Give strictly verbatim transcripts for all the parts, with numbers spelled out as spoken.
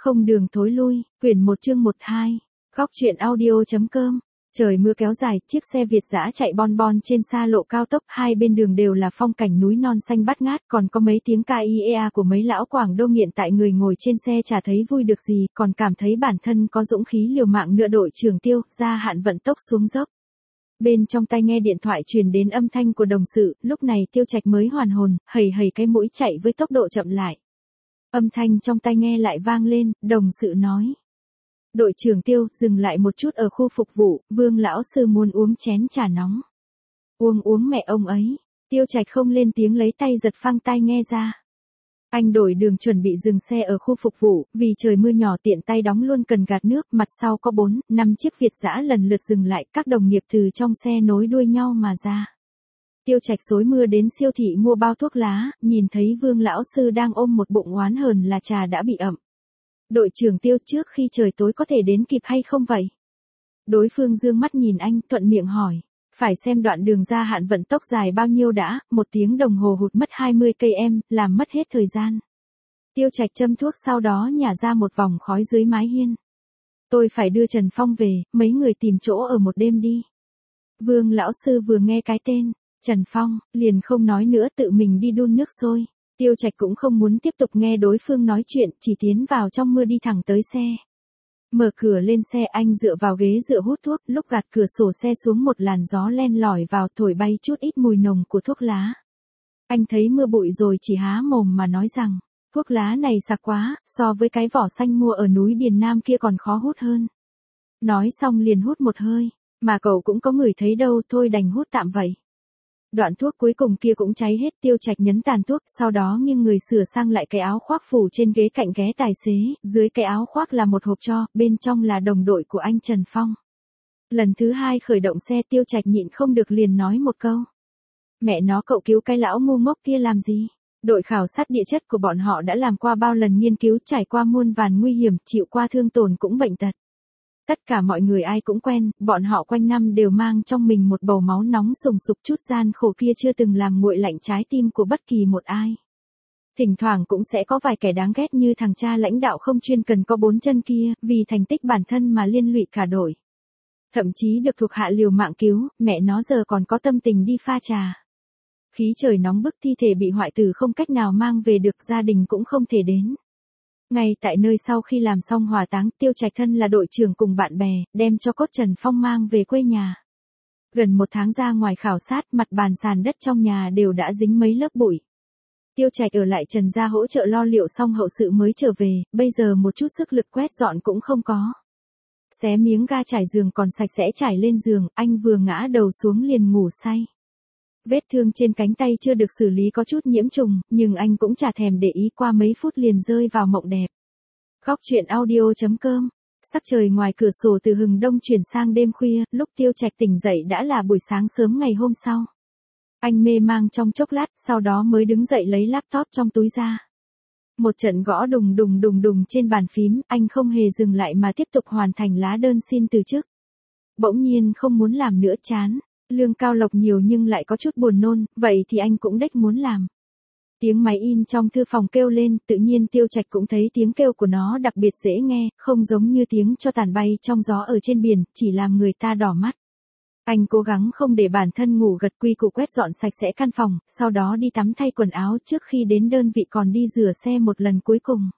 Không đường thối lui, quyển một chương một hai. Góc truyện audio.com. Trời mưa kéo dài, chiếc xe Việt dã chạy bon bon trên xa lộ cao tốc, hai bên đường đều là phong cảnh núi non xanh bát ngát, còn có mấy tiếng ca i e a của mấy lão Quảng Đô nghiện tại người ngồi trên xe chả thấy vui được gì, còn cảm thấy bản thân có dũng khí liều mạng nữa. Đội trưởng Tiêu, gia hạn vận tốc xuống dốc. Bên trong tai nghe điện thoại truyền đến âm thanh của đồng sự, lúc này Tiêu Trạch mới hoàn hồn, hầy hầy cái mũi chạy với tốc độ chậm lại. Âm thanh trong tai nghe lại vang lên, đồng sự nói. Đội trưởng Tiêu, dừng lại một chút ở khu phục vụ, Vương lão sư muốn uống chén trà nóng. Uống uống mẹ ông ấy. Tiêu Trạch không lên tiếng, lấy tay giật phăng tai nghe ra. Anh đổi đường chuẩn bị dừng xe ở khu phục vụ, vì trời mưa nhỏ tiện tay đóng luôn cần gạt nước, mặt sau có bốn, năm chiếc Việt dã lần lượt dừng lại, các đồng nghiệp từ trong xe nối đuôi nhau mà ra. Tiêu Trạch xối mưa đến siêu thị mua bao thuốc lá, nhìn thấy Vương lão sư đang ôm một bụng oán hờn là trà đã bị ẩm. Đội trưởng Tiêu, trước khi trời tối có thể đến kịp hay không vậy? Đối phương dương mắt nhìn anh, thuận miệng hỏi. Phải xem đoạn đường gia hạn vận tốc dài bao nhiêu đã, một tiếng đồng hồ hụt mất hai mươi cây em, làm mất hết thời gian. Tiêu Trạch châm thuốc sau đó nhả ra một vòng khói dưới mái hiên. Tôi phải đưa Trần Phong về, mấy người tìm chỗ ở một đêm đi. Vương lão sư vừa nghe cái tên Trần Phong, liền không nói nữa, tự mình đi đun nước sôi. Tiêu Trạch cũng không muốn tiếp tục nghe đối phương nói chuyện, chỉ tiến vào trong mưa đi thẳng tới xe. Mở cửa lên xe, anh dựa vào ghế dựa hút thuốc, lúc gạt cửa sổ xe xuống một làn gió len lỏi vào thổi bay chút ít mùi nồng của thuốc lá. Anh thấy mưa bụi rồi chỉ há mồm mà nói rằng, thuốc lá này sặc quá, so với cái vỏ xanh mua ở núi Điền Nam kia còn khó hút hơn. Nói xong liền hút một hơi, mà cậu cũng có ngửi thấy đâu, thôi đành hút tạm vậy. Đoạn thuốc cuối cùng kia cũng cháy hết. Tiêu Trạch nhấn tàn thuốc, sau đó nghiêng người sửa sang lại cái áo khoác phủ trên ghế cạnh ghế tài xế, dưới cái áo khoác là một hộp tro, bên trong là đồng đội của anh Trần Phong. Lần thứ hai khởi động xe, Tiêu Trạch nhịn không được liền nói một câu. Mẹ nó, cậu cứu cái lão ngu ngốc kia làm gì? Đội khảo sát địa chất của bọn họ đã làm qua bao lần nghiên cứu, trải qua muôn vàn nguy hiểm, chịu qua thương tổn cũng bệnh tật. Tất cả mọi người ai cũng quen, bọn họ quanh năm đều mang trong mình một bầu máu nóng sùng sục, chút gian khổ kia chưa từng làm nguội lạnh trái tim của bất kỳ một ai. Thỉnh thoảng cũng sẽ có vài kẻ đáng ghét như thằng cha lãnh đạo không chuyên cần có bốn chân kia, vì thành tích bản thân mà liên lụy cả đội. Thậm chí được thuộc hạ liều mạng cứu, mẹ nó giờ còn có tâm tình đi pha trà. Khí trời nóng bức, thi thể bị hoại tử không cách nào mang về được, gia đình cũng không thể đến. Ngay tại nơi sau khi làm xong hỏa táng, Tiêu Trạch thân là đội trưởng cùng bạn bè, đem cho cốt Trần Phong mang về quê nhà. Gần một tháng ra ngoài khảo sát, mặt bàn sàn đất trong nhà đều đã dính mấy lớp bụi. Tiêu Trạch ở lại Trần gia hỗ trợ lo liệu xong hậu sự mới trở về, bây giờ một chút sức lực quét dọn cũng không có. Xé miếng ga trải giường còn sạch sẽ trải lên giường, anh vừa ngã đầu xuống liền ngủ say. Vết thương trên cánh tay chưa được xử lý có chút nhiễm trùng, nhưng anh cũng chả thèm để ý, qua mấy phút liền rơi vào mộng đẹp. Góc truyện audio.com. Sắc trời ngoài cửa sổ từ hừng đông chuyển sang đêm khuya, lúc Tiêu Trạch tỉnh dậy đã là buổi sáng sớm ngày hôm sau. Anh mê mang trong chốc lát, sau đó mới đứng dậy lấy laptop trong túi ra. Một trận gõ đùng đùng đùng đùng trên bàn phím, anh không hề dừng lại mà tiếp tục hoàn thành lá đơn xin từ chức. Bỗng nhiên không muốn làm nữa, chán. Lương cao lộc nhiều nhưng lại có chút buồn nôn, vậy thì anh cũng đếch muốn làm. Tiếng máy in trong thư phòng kêu lên, tự nhiên Tiêu Trạch cũng thấy tiếng kêu của nó đặc biệt dễ nghe, không giống như tiếng cho tàn bay trong gió ở trên biển, chỉ làm người ta đỏ mắt. Anh cố gắng không để bản thân ngủ gật, quy củ quét dọn sạch sẽ căn phòng, sau đó đi tắm thay quần áo, trước khi đến đơn vị còn đi rửa xe một lần cuối cùng.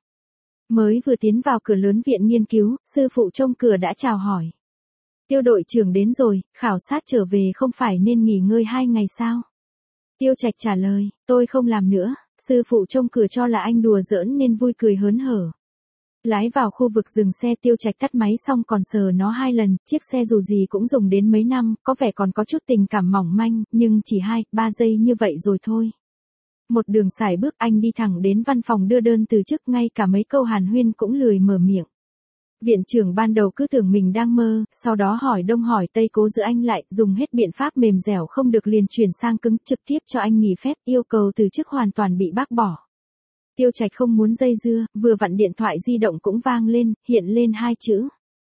Mới vừa tiến vào cửa lớn viện nghiên cứu, sư phụ trông cửa đã chào hỏi. Tiêu đội trưởng đến rồi, khảo sát trở về không phải nên nghỉ ngơi hai ngày sao? Tiêu Trạch trả lời, tôi không làm nữa. Sư phụ trông cửa cho là anh đùa giỡn nên vui cười hớn hở. Lái vào khu vực dừng xe, Tiêu Trạch tắt máy xong còn sờ nó hai lần, chiếc xe dù gì cũng dùng đến mấy năm, có vẻ còn có chút tình cảm mỏng manh, nhưng chỉ hai, ba giây như vậy rồi thôi. Một đường sải bước anh đi thẳng đến văn phòng đưa đơn từ chức, ngay cả mấy câu hàn huyên cũng lười mở miệng. Viện trưởng ban đầu cứ tưởng mình đang mơ, sau đó hỏi đông hỏi tây cố giữ anh lại, dùng hết biện pháp mềm dẻo không được liền chuyển sang cứng, trực tiếp cho anh nghỉ phép, yêu cầu từ chức hoàn toàn bị bác bỏ. Tiêu Trạch không muốn dây dưa, vừa vặn điện thoại di động cũng vang lên, hiện lên hai chữ.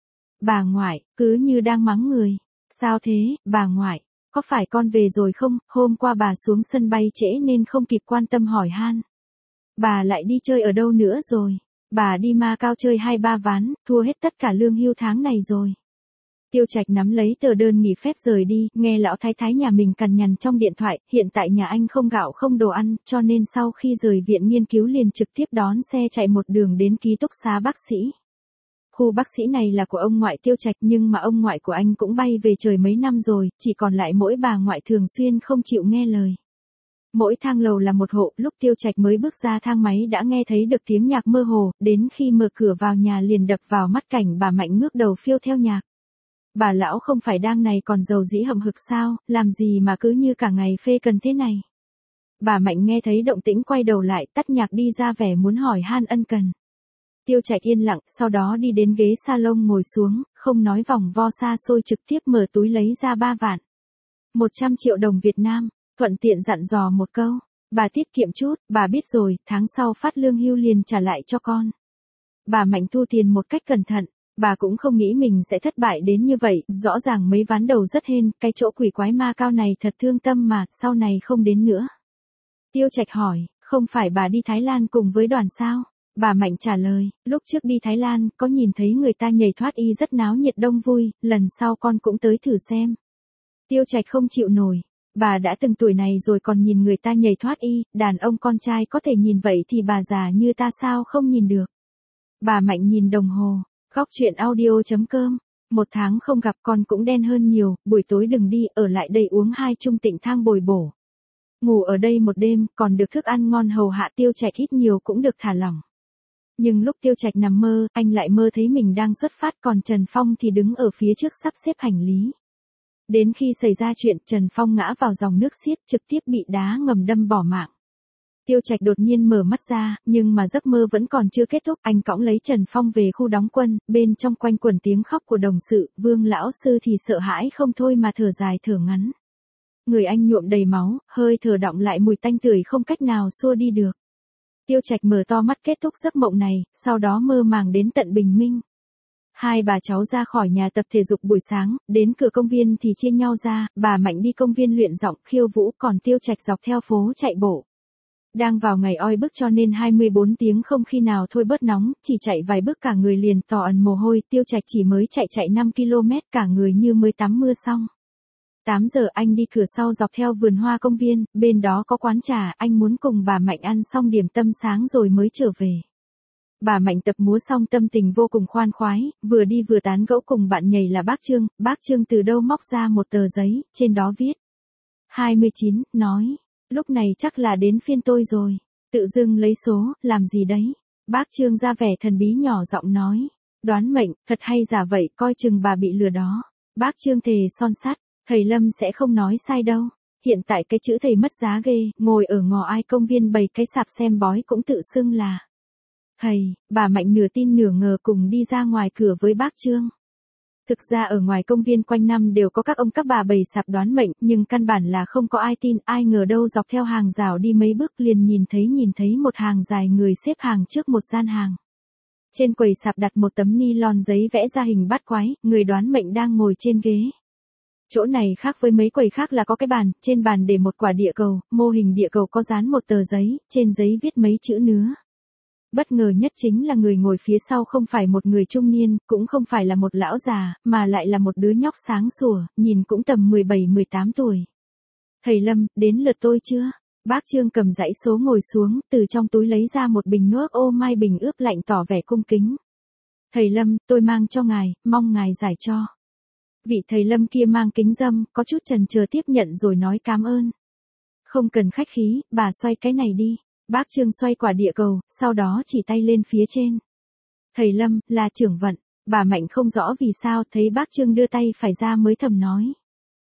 Bà ngoại, cứ như đang mắng người. Sao thế, bà ngoại, có phải con về rồi không? Hôm qua bà xuống sân bay trễ nên không kịp quan tâm hỏi han. Bà lại đi chơi ở đâu nữa rồi? bà đi Macau chơi hai ba ván, thua hết tất cả lương hưu tháng này rồi. Tiêu Trạch nắm lấy tờ đơn nghỉ phép rời đi, nghe lão thái thái nhà mình cằn nhằn trong điện thoại, hiện tại nhà anh không gạo không đồ ăn, cho nên sau khi rời viện nghiên cứu liền trực tiếp đón xe chạy một đường đến ký túc xá bác sĩ. Khu bác sĩ này là của ông ngoại Tiêu Trạch nhưng mà ông ngoại của anh cũng bay về trời mấy năm rồi, chỉ còn lại mỗi bà ngoại thường xuyên không chịu nghe lời. Mỗi thang lầu là một hộ, lúc Tiêu Trạch mới bước ra thang máy đã nghe thấy được tiếng nhạc mơ hồ, đến khi mở cửa vào nhà liền đập vào mắt cảnh bà Mạnh ngước đầu phiêu theo nhạc. Bà lão không phải đang này còn giàu dĩ hậm hực sao, làm gì mà cứ như cả ngày phê cần thế này. Bà Mạnh nghe thấy động tĩnh quay đầu lại, tắt nhạc đi ra vẻ muốn hỏi han ân cần. Tiêu Trạch yên lặng, sau đó đi đến ghế salon ngồi xuống, không nói vòng vo xa xôi trực tiếp mở túi lấy ra ba vạn. một trăm triệu đồng Việt Nam, thuận tiện dặn dò một câu, bà tiết kiệm chút, bà biết rồi, tháng sau phát lương hưu liền trả lại cho con. Bà Mạnh thu tiền một cách cẩn thận, bà cũng không nghĩ mình sẽ thất bại đến như vậy, rõ ràng mấy ván đầu rất hên, cái chỗ quỷ quái Macau này thật thương tâm mà, sau này không đến nữa. Tiêu Trạch hỏi, không phải bà đi Thái Lan cùng với đoàn sao? Bà Mạnh trả lời, lúc trước đi Thái Lan, có nhìn thấy người ta nhảy thoát y rất náo nhiệt đông vui, lần sau con cũng tới thử xem. Tiêu Trạch không chịu nổi, bà đã từng tuổi này rồi còn nhìn người ta nhảy thoát y, đàn ông con trai có thể nhìn vậy thì bà già như ta sao không nhìn được. Bà Mạnh nhìn đồng hồ, góc chuyện audio chấm com, một tháng không gặp con cũng đen hơn nhiều, buổi tối đừng đi, ở lại đây uống hai chung tịnh thang bồi bổ. Ngủ ở đây một đêm, còn được thức ăn ngon hầu hạ. Tiêu Trạch ít nhiều cũng được thả lỏng. Nhưng lúc Tiêu Trạch nằm mơ, anh lại mơ thấy mình đang xuất phát còn Trần Phong thì đứng ở phía trước sắp xếp hành lý. Đến khi xảy ra chuyện Trần Phong ngã vào dòng nước xiết trực tiếp bị đá ngầm đâm bỏ mạng. Tiêu Trạch đột nhiên mở mắt ra, nhưng mà giấc mơ vẫn còn chưa kết thúc, anh cõng lấy Trần Phong về khu đóng quân, bên trong quanh quẩn tiếng khóc của đồng sự, Vương lão sư thì sợ hãi không thôi mà thở dài thở ngắn. Người anh nhuộm đầy máu, hơi thở đọng lại mùi tanh tưởi không cách nào xua đi được. Tiêu Trạch mở to mắt kết thúc giấc mộng này, sau đó mơ màng đến tận bình minh. Hai bà cháu ra khỏi nhà tập thể dục buổi sáng, đến cửa công viên thì chia nhau ra, bà Mạnh đi công viên luyện giọng khiêu vũ còn Tiêu Trạch dọc theo phố chạy bộ. Đang vào ngày oi bức cho nên hai mươi bốn tiếng không khi nào thôi bớt nóng, chỉ chạy vài bước cả người liền tỏ ẩn mồ hôi. Tiêu Trạch chỉ mới chạy chạy năm ki lô mét cả người như mới tắm mưa xong. tám giờ anh đi cửa sau dọc theo vườn hoa công viên, bên đó có quán trà, anh muốn cùng bà Mạnh ăn xong điểm tâm sáng rồi mới trở về. Bà Mạnh tập múa xong tâm tình vô cùng khoan khoái, vừa đi vừa tán gẫu cùng bạn nhảy là bác Trương, bác Trương từ đâu móc ra một tờ giấy, trên đó viết. hai mươi chín, nói, lúc này chắc là đến phiên tôi rồi, tự dưng lấy số, làm gì đấy. Bác Trương ra vẻ thần bí nhỏ giọng nói, đoán mệnh, thật hay giả vậy, coi chừng bà bị lừa đó. Bác Trương thề son sắt. Thầy Lâm sẽ không nói sai đâu. Hiện tại cái chữ thầy mất giá ghê, ngồi ở ngõ ai công viên bày cái sạp xem bói cũng tự xưng là thầy. Bà Mạnh nửa tin nửa ngờ cùng đi ra ngoài cửa với bác Trương. Thực ra ở ngoài công viên quanh năm đều có các ông các bà bày sạp đoán mệnh, nhưng căn bản là không có ai tin, ai ngờ đâu dọc theo hàng rào đi mấy bước liền nhìn thấy nhìn thấy một hàng dài người xếp hàng trước một gian hàng. Trên quầy sạp đặt một tấm ni lon giấy vẽ ra hình bát quái, người đoán mệnh đang ngồi trên ghế. Chỗ này khác với mấy quầy khác là có cái bàn, trên bàn để một quả địa cầu, mô hình địa cầu có dán một tờ giấy, trên giấy viết mấy chữ nữa. Bất ngờ nhất chính là người ngồi phía sau không phải một người trung niên, cũng không phải là một lão già, mà lại là một đứa nhóc sáng sủa, nhìn cũng tầm mười bảy mười tám tuổi. Thầy Lâm, đến lượt tôi chưa? Bác Trương cầm dãy số ngồi xuống, từ trong túi lấy ra một bình nước ô mai bình ướp lạnh tỏ vẻ cung kính. Thầy Lâm, tôi mang cho ngài, mong ngài giải cho. Vị thầy Lâm kia mang kính râm, có chút chần chừ tiếp nhận rồi nói cảm ơn. Không cần khách khí, bà xoay cái này đi. Bác Trương xoay quả địa cầu, sau đó chỉ tay lên phía trên. Thầy Lâm, là trưởng vận. Bà Mạnh không rõ vì sao thấy bác Trương đưa tay phải ra mới thầm nói.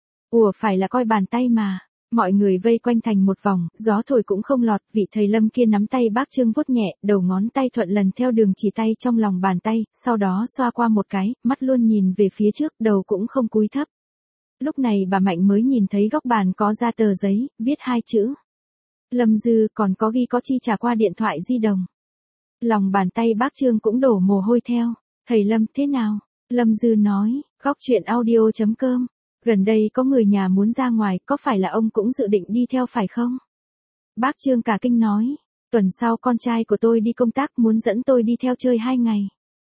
Ủa phải là coi bàn tay mà. Mọi người vây quanh thành một vòng, gió thổi cũng không lọt, vị thầy Lâm kia nắm tay bác Trương vuốt nhẹ, đầu ngón tay thuận lần theo đường chỉ tay trong lòng bàn tay, sau đó xoa qua một cái, mắt luôn nhìn về phía trước, đầu cũng không cúi thấp. Lúc này bà Mạnh mới nhìn thấy góc bàn có ra tờ giấy, viết hai chữ. Lâm Dư, còn có ghi có chi trả qua điện thoại di động. Lòng bàn tay bác Trương cũng đổ mồ hôi theo. Thầy Lâm, thế nào? Lâm Dư nói, góc chuyện audio chấm com. Gần đây có người nhà muốn ra ngoài, có phải là ông cũng dự định đi theo phải không? Bác Trương cả kinh nói. Tuần sau con trai của tôi đi công tác muốn dẫn tôi đi theo chơi hai ngày.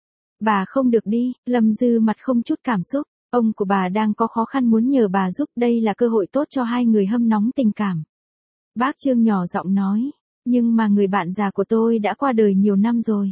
Bà không được đi, Lâm Dư mặt không chút cảm xúc. Ông của bà đang có khó khăn muốn nhờ bà giúp, đây là cơ hội tốt cho hai người hâm nóng tình cảm. Bác Trương nhỏ giọng nói, nhưng mà người bạn già của tôi đã qua đời nhiều năm rồi.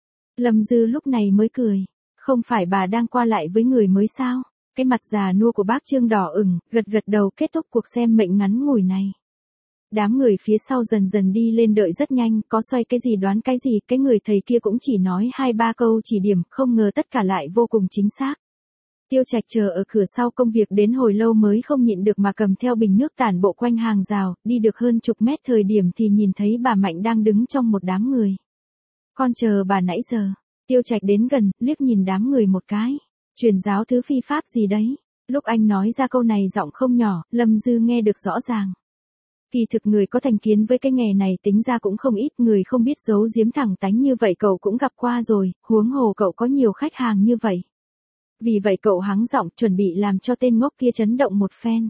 Lâm Dư lúc này mới cười, không phải bà đang qua lại với người mới sao? Cái mặt già nua của bác Trương đỏ ửng, gật gật đầu kết thúc cuộc xem mệnh ngắn ngủi này. Đám người phía sau dần dần đi lên đợi rất nhanh, có xoay cái gì đoán cái gì, cái người thầy kia cũng chỉ nói hai ba câu chỉ điểm, không ngờ tất cả lại vô cùng chính xác. Tiêu Trạch chờ ở cửa sau công việc đến hồi lâu mới không nhịn được mà cầm theo bình nước tản bộ quanh hàng rào, đi được hơn chục mét thời điểm thì nhìn thấy bà Mạnh đang đứng trong một đám người. Con chờ bà nãy giờ. Tiêu Trạch đến gần, liếc nhìn đám người một cái. Truyền giáo thứ phi pháp gì đấy? Lúc anh nói ra câu này giọng không nhỏ, Lâm Dư nghe được rõ ràng. Kỳ thực người có thành kiến với cái nghề này tính ra cũng không ít, người không biết giấu giếm thẳng tánh như vậy cậu cũng gặp qua rồi, huống hồ cậu có nhiều khách hàng như vậy. Vì vậy cậu hắng giọng chuẩn bị làm cho tên ngốc kia chấn động một phen.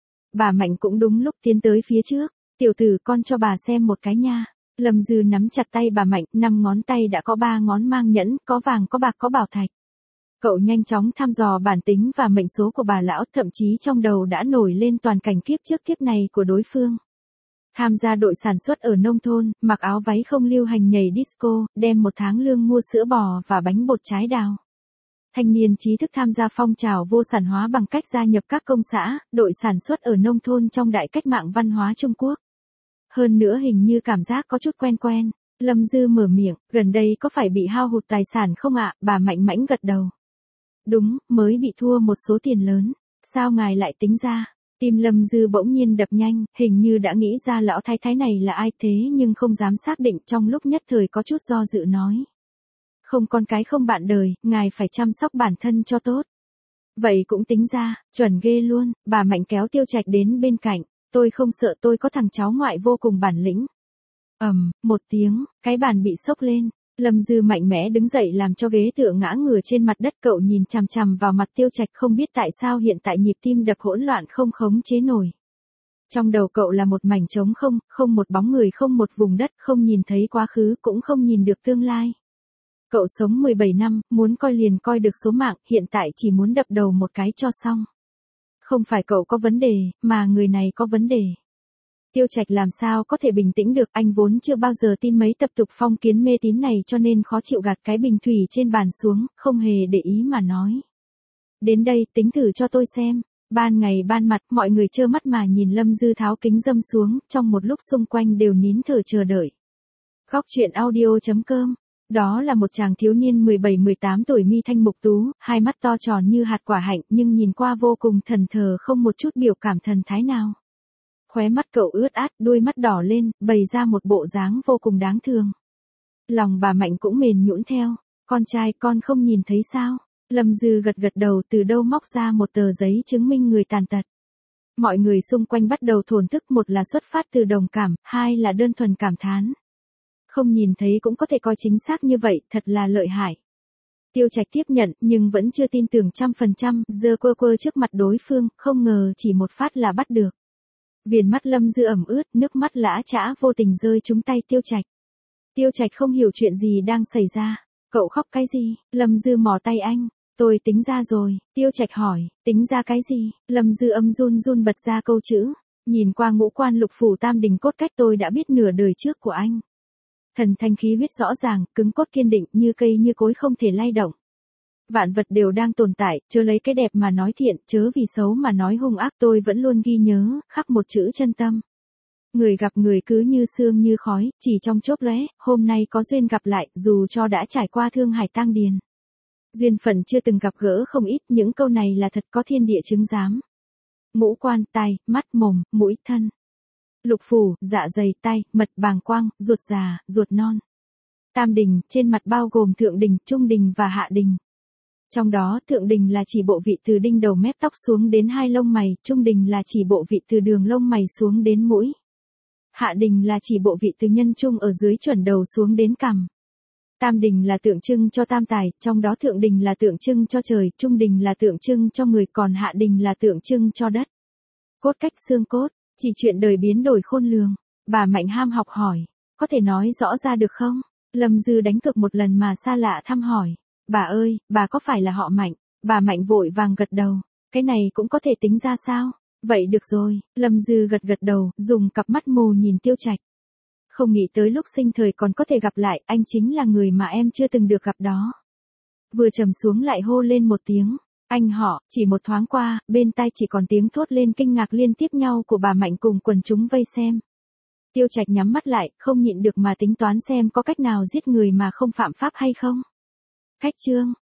Bà Mạnh cũng đúng lúc tiến tới phía trước, tiểu tử con cho bà xem một cái nha. Lâm Dư nắm chặt tay bà Mạnh, năm ngón tay đã có ba ngón mang nhẫn, có vàng có bạc có bảo thạch. Cậu nhanh chóng thăm dò bản tính và mệnh số của bà lão, thậm chí trong đầu đã nổi lên toàn cảnh kiếp trước kiếp này của đối phương. Tham gia đội sản xuất ở nông thôn, mặc áo váy không lưu hành nhảy disco, đem một tháng lương mua sữa bò và bánh bột trái đào. Thanh niên trí thức tham gia phong trào vô sản hóa bằng cách gia nhập các công xã, đội sản xuất ở nông thôn trong đại cách mạng văn hóa Trung Quốc. Hơn nữa hình như cảm giác có chút quen quen. Lâm Dư mở miệng, gần đây có phải bị hao hụt tài sản không ạ? Bà Mạnh mãnh gật đầu. Đúng, mới bị thua một số tiền lớn. Sao ngài lại tính ra? Tim Lâm Dư bỗng nhiên đập nhanh, hình như đã nghĩ ra lão thái thái này là ai thế nhưng không dám xác định, trong lúc nhất thời có chút do dự nói. Không con cái không bạn đời, ngài phải chăm sóc bản thân cho tốt. Vậy cũng tính ra, chuẩn ghê luôn, bà Mạnh kéo Tiêu Trạch đến bên cạnh. Tôi không sợ, tôi có thằng cháu ngoại vô cùng bản lĩnh. Ầm, um, một tiếng, cái bàn bị sốc lên. Lâm Dư mạnh mẽ đứng dậy làm cho ghế tựa ngã ngửa trên mặt đất, cậu nhìn chằm chằm vào mặt Tiêu Trạch không biết tại sao hiện tại nhịp tim đập hỗn loạn không khống chế nổi. Trong đầu cậu là một mảnh trống không, không một bóng người, không một vùng đất, không nhìn thấy quá khứ, cũng không nhìn được tương lai. Cậu sống mười bảy năm, muốn coi liền coi được số mạng, hiện tại chỉ muốn đập đầu một cái cho xong. Không phải cậu có vấn đề, mà người này có vấn đề. Tiêu Trạch làm sao có thể bình tĩnh được, anh vốn chưa bao giờ tin mấy tập tục phong kiến mê tín này cho nên khó chịu gạt cái bình thủy trên bàn xuống, không hề để ý mà nói. Đến đây, tính thử cho tôi xem. Ban ngày ban mặt, mọi người trơ mắt mà nhìn Lâm Dư tháo kính dâm xuống, trong một lúc xung quanh đều nín thở chờ đợi. Góc truyện audio chấm com. Đó là một chàng thiếu niên mười bảy mười tám tuổi, mi thanh mục tú, hai mắt to tròn như hạt quả hạnh nhưng nhìn qua vô cùng thần thờ, không một chút biểu cảm thần thái nào. Khóe mắt cậu ướt át, đuôi mắt đỏ lên, bày ra một bộ dáng vô cùng đáng thương. Lòng bà Mạnh cũng mềm nhũn theo. Con trai con không nhìn thấy sao? Lâm Dư gật gật đầu, từ đâu móc ra một tờ giấy chứng minh người tàn tật. Mọi người xung quanh bắt đầu thổn thức, một là xuất phát từ đồng cảm, hai là đơn thuần cảm thán. Không nhìn thấy cũng có thể coi chính xác như vậy, thật là lợi hại. Tiêu Trạch tiếp nhận, nhưng vẫn chưa tin tưởng trăm phần trăm, giơ quơ quơ trước mặt đối phương, không ngờ chỉ một phát là bắt được. Viền mắt Lâm Dư ẩm ướt, nước mắt lã chã vô tình rơi trúng tay Tiêu Trạch. Tiêu Trạch không hiểu chuyện gì đang xảy ra. Cậu khóc cái gì? Lâm Dư mò tay anh. Tôi tính ra rồi. Tiêu Trạch hỏi, tính ra cái gì? Lâm Dư âm run run bật ra câu chữ. Nhìn qua ngũ quan lục phủ tam đình cốt cách tôi đã biết nửa đời trước của anh. Thần thanh khí huyết rõ ràng, cứng cốt kiên định, như cây như cối không thể lay động. Vạn vật đều đang tồn tại, chớ lấy cái đẹp mà nói thiện, chớ vì xấu mà nói hung ác, tôi vẫn luôn ghi nhớ, khắc một chữ chân tâm. Người gặp người cứ như sương như khói, chỉ trong chốc lóe, hôm nay có duyên gặp lại, dù cho đã trải qua thương hải tang điền. Duyên phận chưa từng gặp gỡ không ít, những câu này là thật, có thiên địa chứng giám. Ngũ quan, tai, mắt, mồm, mũi, thân. Lục phủ, dạ dày, tay, mật, bàng quang, ruột già, ruột non. Tam đình, trên mặt bao gồm thượng đình, trung đình và hạ đình. Trong đó, thượng đình là chỉ bộ vị từ đinh đầu mép tóc xuống đến hai lông mày, trung đình là chỉ bộ vị từ đường lông mày xuống đến mũi. Hạ đình là chỉ bộ vị từ nhân trung ở dưới chuẩn đầu xuống đến cằm. Tam đình là tượng trưng cho tam tài, trong đó thượng đình là tượng trưng cho trời, trung đình là tượng trưng cho người, còn hạ đình là tượng trưng cho đất. Cốt cách xương cốt, chỉ chuyện đời biến đổi khôn lường. Bà Mạnh ham học hỏi. có thể nói rõ ra được không? Lâm Dư đánh cược một lần mà xa lạ thăm hỏi. Bà ơi, bà có phải là họ Mạnh? Bà Mạnh vội vàng gật đầu. Cái này cũng có thể tính ra sao? Vậy được rồi, Lâm Dư gật gật đầu, dùng cặp mắt mù nhìn Tiêu Trạch. Không nghĩ tới lúc sinh thời còn có thể gặp lại, anh chính là người mà em chưa từng được gặp đó. Vừa trầm xuống lại hô lên một tiếng. Anh họ, chỉ một thoáng qua, bên tai chỉ còn tiếng thốt lên kinh ngạc liên tiếp nhau của bà Mạnh cùng quần chúng vây xem. Tiêu Trạch nhắm mắt lại, không nhịn được mà tính toán xem có cách nào giết người mà không phạm pháp hay không. Khách trương,